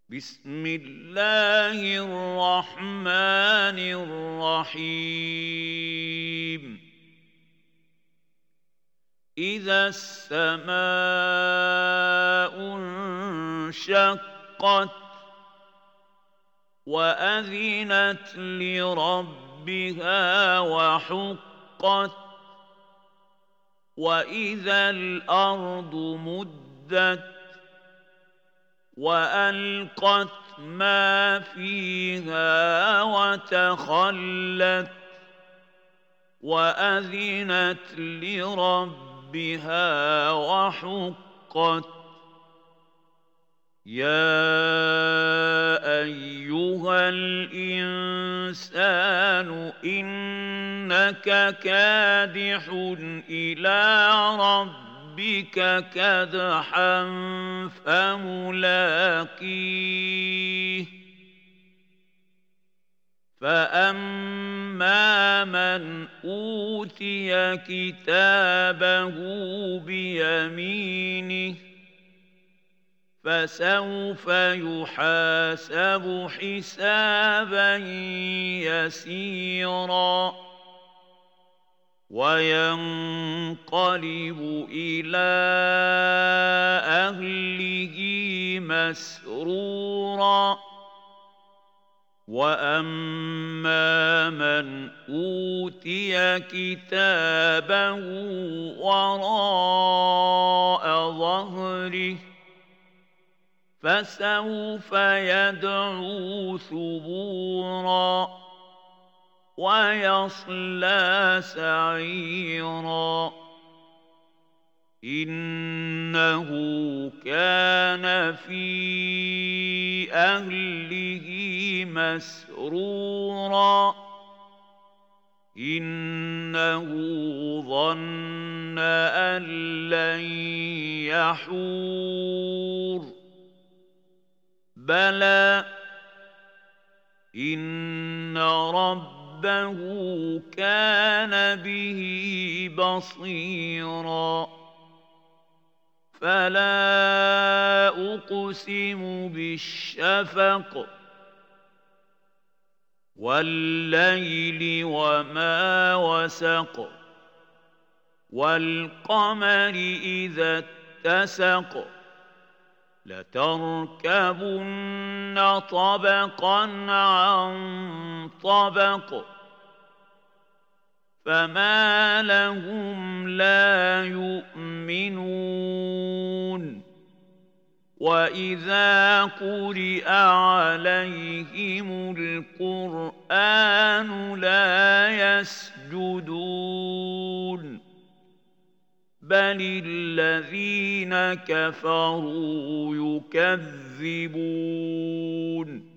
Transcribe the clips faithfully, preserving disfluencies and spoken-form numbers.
بسم الله الرحمن الرحيم إذا السماء انشقت وأذنت لربها وحقت وإذا الأرض مدت وألقت ما فيها وتخلت وأذنت لربها وحقت يا أيها الإنسان إنك كادح إلى ربك ربك كدحا فملاقيه فأما من أوتي كتابه بيمينه فسوف يحاسب حسابا يسيرا وينقلب إلى أهله مسرورا وأما من أوتي كتابه وراء ظهره فسوف يدعو ثبورا ويصلى سعيرا إنه كان في أهله مسرورا إنه ظن أن لن يحور بلى إن رب ربه كان به بصيرا فلا أقسم بالشفق والليل وما وسق والقمر إذا اتسق لتركبن طبقا عن طبق فما لهم لا يؤمنون وإذا قرئ عليهم القرآن لا يسجدون بل الذين كفروا يكذبون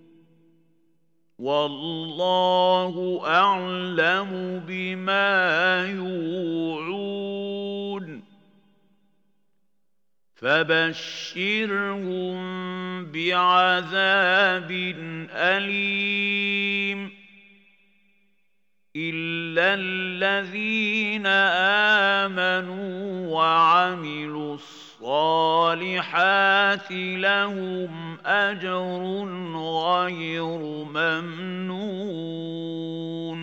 والله أعلم بما يوعون فبشرهم بعذاب أليم إلا الذين آمنوا وعملوا الصالحات لهم أجر غير ممنون